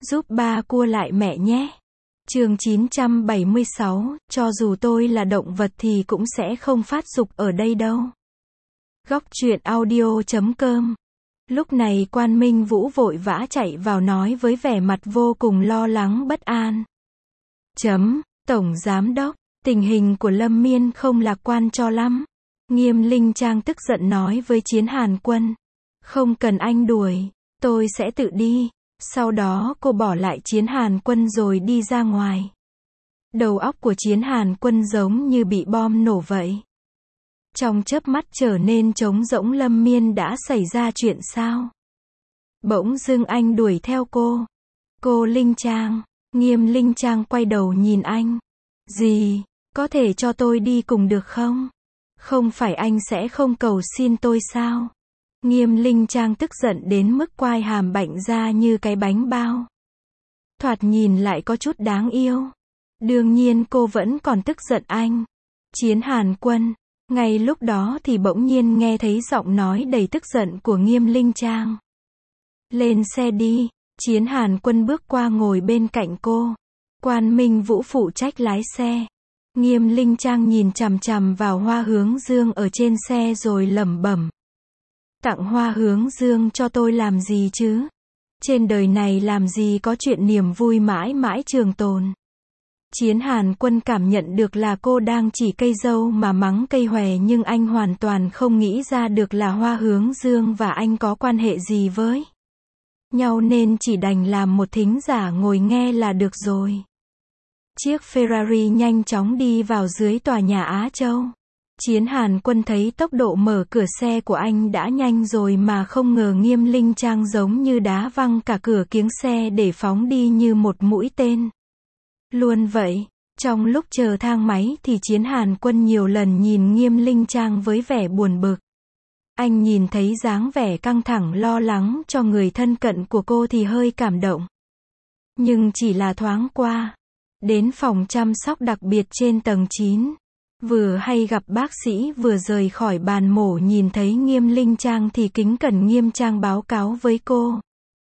Giúp ba cua lại mẹ nhé. Chương 976, cho dù tôi là động vật thì cũng sẽ không phát dục ở đây đâu. Góc truyện audio.com. Lúc này Quan Minh Vũ vội vã chạy vào nói với vẻ mặt vô cùng lo lắng bất an. Tổng Giám Đốc, tình hình của Lâm Miên không lạc quan cho lắm. Nghiêm Linh Trang tức giận nói với Chiến Hàn Quân. Không cần anh đuổi, tôi sẽ tự đi. Sau đó cô bỏ lại Chiến Hàn Quân rồi đi ra ngoài. Đầu óc của Chiến Hàn Quân giống như bị bom nổ vậy. Trong chớp mắt trở nên trống rỗng. Lâm Miên đã xảy ra chuyện sao? Bỗng dưng anh đuổi theo cô. Cô Linh Trang. Nghiêm Linh Trang quay đầu nhìn anh. Gì? Có thể cho tôi đi cùng được không? Không phải anh sẽ không cầu xin tôi sao? Nghiêm Linh Trang tức giận đến mức quai hàm bạnh ra như cái bánh bao. Thoạt nhìn lại có chút đáng yêu. Đương nhiên cô vẫn còn tức giận anh. Chiến Hàn Quân. Ngay lúc đó thì bỗng nhiên nghe thấy giọng nói đầy tức giận của Nghiêm Linh Trang. Lên xe đi. Chiến Hàn Quân bước qua ngồi bên cạnh cô. Quan Minh Vũ phụ trách lái xe. Nghiêm Linh Trang nhìn chằm chằm vào Hoa Hướng Dương ở trên xe rồi lẩm bẩm. Tặng Hoa Hướng Dương cho tôi làm gì chứ? Trên đời này làm gì có chuyện niềm vui mãi mãi trường tồn. Chiến Hàn Quân cảm nhận được là cô đang chỉ cây dâu mà mắng cây hòe, nhưng anh hoàn toàn không nghĩ ra được là Hoa Hướng Dương và anh có quan hệ gì với nhau, nên chỉ đành làm một thính giả ngồi nghe là được rồi. Chiếc Ferrari nhanh chóng đi vào dưới tòa nhà Á Châu. Chiến Hàn Quân thấy tốc độ mở cửa xe của anh đã nhanh rồi mà không ngờ Nghiêm Linh Trang giống như đá văng cả cửa kiếng xe để phóng đi như một mũi tên. Luôn vậy, trong lúc chờ thang máy thì Chiến Hàn Quân nhiều lần nhìn Nghiêm Linh Trang với vẻ buồn bực. Anh nhìn thấy dáng vẻ căng thẳng lo lắng cho người thân cận của cô thì hơi cảm động. Nhưng chỉ là thoáng qua. Đến phòng chăm sóc đặc biệt trên tầng 9. Vừa hay gặp bác sĩ vừa rời khỏi bàn mổ nhìn thấy Nghiêm Linh Trang thì kính cẩn nghiêm trang báo cáo với cô.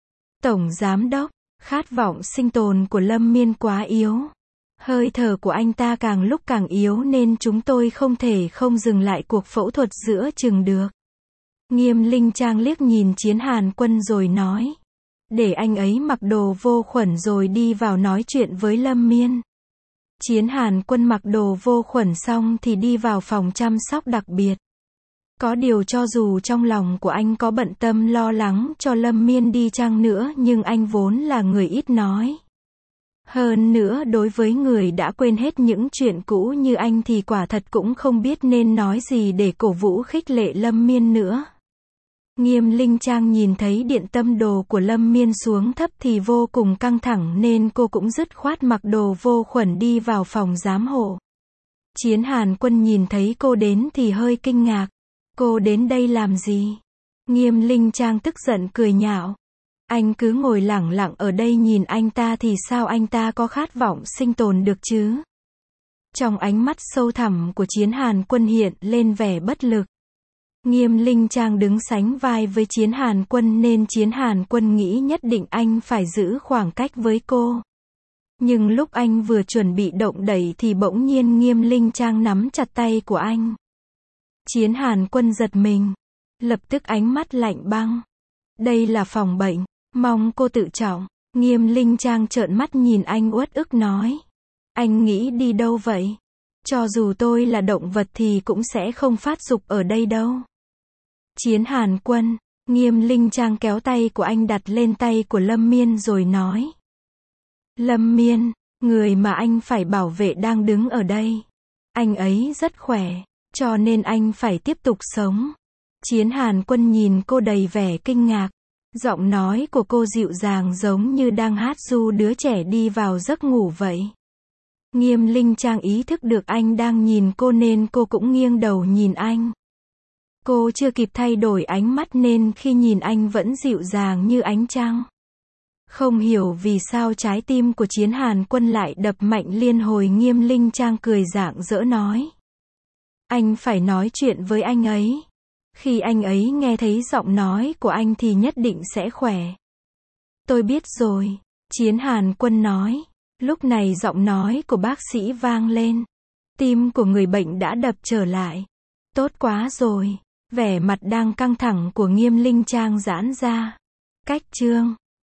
Tổng Giám Đốc, khát vọng sinh tồn của Lâm Miên quá yếu. Hơi thở của anh ta càng lúc càng yếu nên chúng tôi không thể không dừng lại cuộc phẫu thuật giữa chừng được. Nghiêm Linh Trang liếc nhìn Chiến Hàn Quân rồi nói. Để anh ấy mặc đồ vô khuẩn rồi đi vào nói chuyện với Lâm Miên. Chiến Hàn Quân mặc đồ vô khuẩn xong thì đi vào phòng chăm sóc đặc biệt. Có điều cho dù trong lòng của anh có bận tâm lo lắng cho Lâm Miên đi chăng nữa nhưng anh vốn là người ít nói. Hơn nữa đối với người đã quên hết những chuyện cũ như anh thì quả thật cũng không biết nên nói gì để cổ vũ khích lệ Lâm Miên nữa. Nghiêm Linh Trang nhìn thấy điện tâm đồ của Lâm Miên xuống thấp thì vô cùng căng thẳng nên cô cũng dứt khoát mặc đồ vô khuẩn đi vào phòng giám hộ. Chiến Hàn Quân nhìn thấy cô đến thì hơi kinh ngạc. Cô đến đây làm gì? Nghiêm Linh Trang tức giận cười nhạo. Anh cứ ngồi lẳng lặng ở đây nhìn anh ta thì sao anh ta có khát vọng sinh tồn được chứ? Trong ánh mắt sâu thẳm của Chiến Hàn Quân hiện lên vẻ bất lực. Nghiêm Linh Trang đứng sánh vai với Chiến Hàn Quân nên Chiến Hàn Quân nghĩ nhất định anh phải giữ khoảng cách với cô. Nhưng lúc anh vừa chuẩn bị động đẩy thì bỗng nhiên Nghiêm Linh Trang nắm chặt tay của anh. Chiến Hàn Quân giật mình. Lập tức ánh mắt lạnh băng. Đây là phòng bệnh, mong cô tự trọng. Nghiêm Linh Trang trợn mắt nhìn anh uất ức nói. Anh nghĩ đi đâu vậy? Cho dù tôi là động vật thì cũng sẽ không phát dục ở đây đâu. Chiến Hàn Quân. Nghiêm Linh Trang kéo tay của anh đặt lên tay của Lâm Miên rồi nói. Lâm Miên, người mà anh phải bảo vệ đang đứng ở đây. Anh ấy rất khỏe, cho nên anh phải tiếp tục sống. Chiến Hàn Quân nhìn cô đầy vẻ kinh ngạc. Giọng nói của cô dịu dàng giống như đang hát ru đứa trẻ đi vào giấc ngủ vậy. Nghiêm Linh Trang ý thức được anh đang nhìn cô nên cô cũng nghiêng đầu nhìn anh. Cô chưa kịp thay đổi ánh mắt nên khi nhìn anh vẫn dịu dàng như ánh trăng. Không hiểu vì sao trái tim của Chiến Hàn Quân lại đập mạnh liên hồi. Nghiêm Linh Trang cười rạng rỡ nói. Anh phải nói chuyện với anh ấy. Khi anh ấy nghe thấy giọng nói của anh thì nhất định sẽ khỏe. Tôi biết rồi. Chiến Hàn Quân nói. Lúc này giọng nói của bác sĩ vang lên. Tim của người bệnh đã đập trở lại. Tốt quá rồi. Vẻ mặt đang căng thẳng của Nghiêm Linh Trang giãn ra. Cách chương